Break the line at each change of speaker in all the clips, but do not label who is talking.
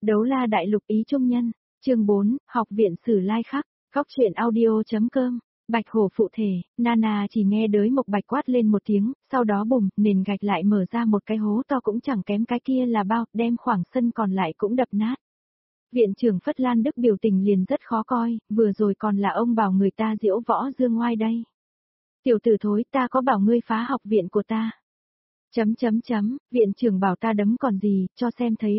Đấu la đại lục ý trung nhân, chương 4, học viện sử lai khắc, góc truyện audio.com. Bạch hổ phụ thể, Nana chỉ nghe đới Mộc Bạch quát lên một tiếng, sau đó bùm, nền gạch lại mở ra một cái hố to cũng chẳng kém cái kia là bao, đem khoảng sân còn lại cũng đập nát. Viện trưởng Phất Lan Đức biểu tình liền rất khó coi, vừa rồi còn là ông bảo người ta diễu võ dương ngoai đây. Tiểu tử thối, ta có bảo ngươi phá học viện của ta. Viện trưởng bảo ta đấm còn gì, cho xem thấy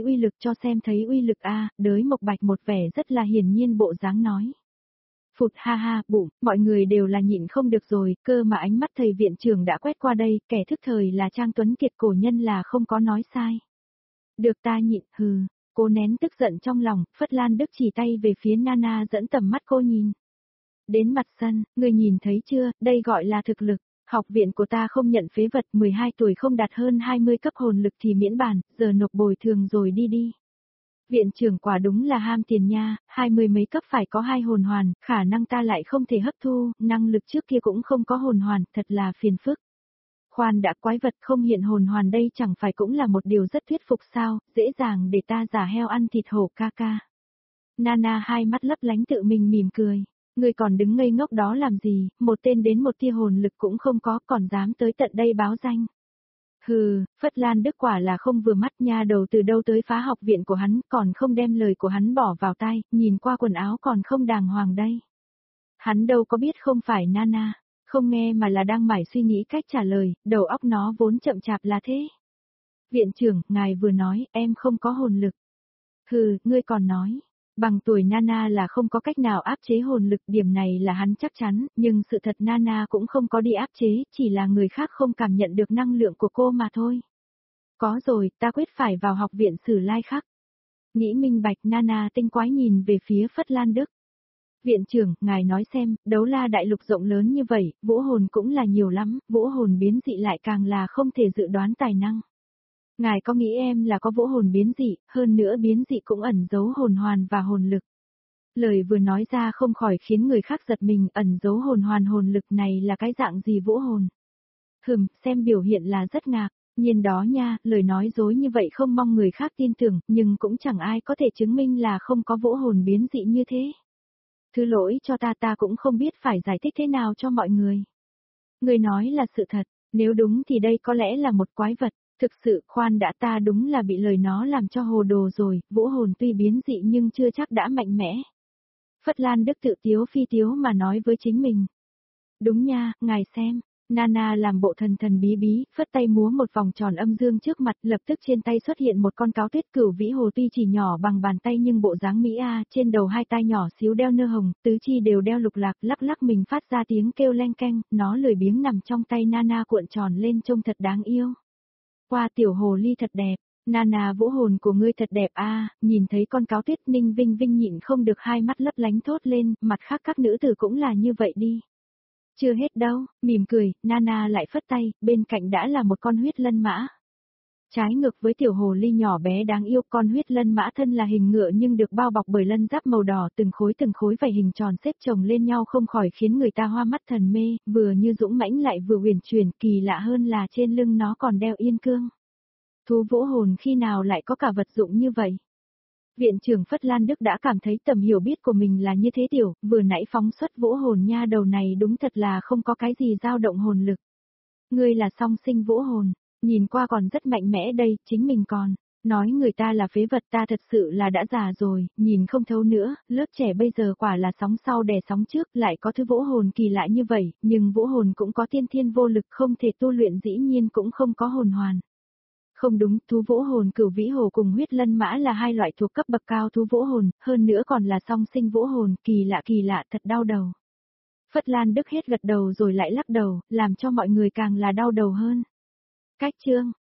uy lực a, đới Mộc Bạch một vẻ rất là hiển nhiên bộ dáng nói. Phụt ha ha, bụng, mọi người đều là nhịn không được rồi, cơ mà ánh mắt thầy viện trưởng đã quét qua đây, kẻ thức thời là Trang Tuấn Kiệt cổ nhân là không có nói sai. Được ta nhịn, hừ, cô nén tức giận trong lòng, Phất Lan Đức chỉ tay về phía Nana dẫn tầm mắt cô nhìn. Đến mặt sân, người nhìn thấy chưa, đây gọi là thực lực. Học viện của ta không nhận phế vật, 12 tuổi không đạt hơn 20 cấp hồn lực thì miễn bàn, giờ nộp bồi thường rồi đi. Viện trưởng quả đúng là ham tiền nha, 20 mấy cấp phải có 2 hồn hoàn, khả năng ta lại không thể hấp thu, năng lực trước kia cũng không có hồn hoàn, thật là phiền phức. Khoan đã, quái vật không hiện hồn hoàn đây chẳng phải cũng là một điều rất thuyết phục sao, dễ dàng để ta giả heo ăn thịt hổ ca ca. Nana hai mắt lấp lánh tự mình mỉm cười. Ngươi còn đứng ngây ngốc đó làm gì, một tên đến một tia hồn lực cũng không có, còn dám tới tận đây báo danh. Hừ, Phất Lan Đức quả là không vừa mắt nha, đầu từ đâu tới phá học viện của hắn, còn không đem lời của hắn bỏ vào tai, nhìn qua quần áo còn không đàng hoàng đây. Hắn đâu có biết không phải Nana, không nghe mà là đang mải suy nghĩ cách trả lời, đầu óc nó vốn chậm chạp là thế. Viện trưởng, ngài vừa nói, em không có hồn lực. Hừ, ngươi còn nói. Bằng tuổi Nana là không có cách nào áp chế hồn lực, điểm này là hắn chắc chắn, nhưng sự thật Nana cũng không có đi áp chế, chỉ là người khác không cảm nhận được năng lượng của cô mà thôi. Có rồi, ta quyết phải vào học viện sử lai khắc. Nghĩ minh bạch, Nana tinh quái nhìn về phía Phất Lan Đức. Viện trưởng, ngài nói xem, đấu la đại lục rộng lớn như vậy, vũ hồn cũng là nhiều lắm, vũ hồn biến dị lại càng là không thể dự đoán tài năng. Ngài có nghĩ em là có vũ hồn biến dị, hơn nữa biến dị cũng ẩn giấu hồn hoàn và hồn lực. Lời vừa nói ra không khỏi khiến người khác giật mình, ẩn giấu hồn hoàn hồn lực này là cái dạng gì vũ hồn. Xem biểu hiện là rất ngạc, nhiên đó nha, lời nói dối như vậy không mong người khác tin tưởng, nhưng cũng chẳng ai có thể chứng minh là không có vũ hồn biến dị như thế. Thứ lỗi cho ta cũng không biết phải giải thích thế nào cho mọi người. Người nói là sự thật, nếu đúng thì đây có lẽ là một quái vật. Thực sự, khoan đã, ta đúng là bị lời nó làm cho hồ đồ rồi, vũ hồn tuy biến dị nhưng chưa chắc đã mạnh mẽ. Phất Lan Đức tự tiếu phi tiếu mà nói với chính mình. Đúng nha, ngài xem, Nana làm bộ thần bí bí, phất tay múa một vòng tròn âm dương trước mặt, lập tức trên tay xuất hiện một con cáo tuyết cửu vĩ hồ tuy chỉ nhỏ bằng bàn tay nhưng bộ dáng Mỹ A, trên đầu hai tai nhỏ xíu đeo nơ hồng, tứ chi đều đeo lục lạc, lắc mình phát ra tiếng kêu leng keng, nó lười biếng nằm trong tay Nana cuộn tròn lên trông thật đáng yêu. Qua tiểu hồ ly thật đẹp, Nana vũ hồn của ngươi thật đẹp a, nhìn thấy con cáo tuyết Ninh Vinh Vinh nhịn không được hai mắt lấp lánh thốt lên, mặt khác các nữ tử cũng là như vậy đi. Chưa hết đâu, mỉm cười, Nana lại phất tay, bên cạnh đã là một con huyết lân mã. Trái ngược với tiểu hồ ly nhỏ bé đáng yêu, con huyết lân mã thân là hình ngựa nhưng được bao bọc bởi lân giáp màu đỏ, từng khối vảy hình tròn xếp chồng lên nhau không khỏi khiến người ta hoa mắt thần mê, vừa như dũng mãnh lại vừa uyển chuyển, kỳ lạ hơn là trên lưng nó còn đeo yên cương. Thú vũ hồn khi nào lại có cả vật dụng như vậy? Viện trưởng Phất Lan Đức đã cảm thấy tầm hiểu biết của mình là như thế tiểu, vừa nãy phóng xuất vũ hồn nha, đầu này đúng thật là không có cái gì dao động hồn lực. Ngươi là song sinh vũ hồn. Nhìn qua còn rất mạnh mẽ đây, chính mình còn. Nói người ta là phế vật, ta thật sự là đã già rồi, nhìn không thấu nữa, lớp trẻ bây giờ quả là sóng sau đè sóng trước, lại có thứ vũ hồn kỳ lạ như vậy, nhưng vũ hồn cũng có tiên thiên vô lực không thể tu luyện, dĩ nhiên cũng không có hồn hoàn. Không đúng, thú vũ hồn cửu vĩ hồ cùng huyết lân mã là hai loại thuộc cấp bậc cao thú vũ hồn, hơn nữa còn là song sinh vũ hồn, kỳ lạ, thật đau đầu. Phất Lan Đức hết gật đầu rồi lại lắc đầu, làm cho mọi người càng là đau đầu hơn. Cách chương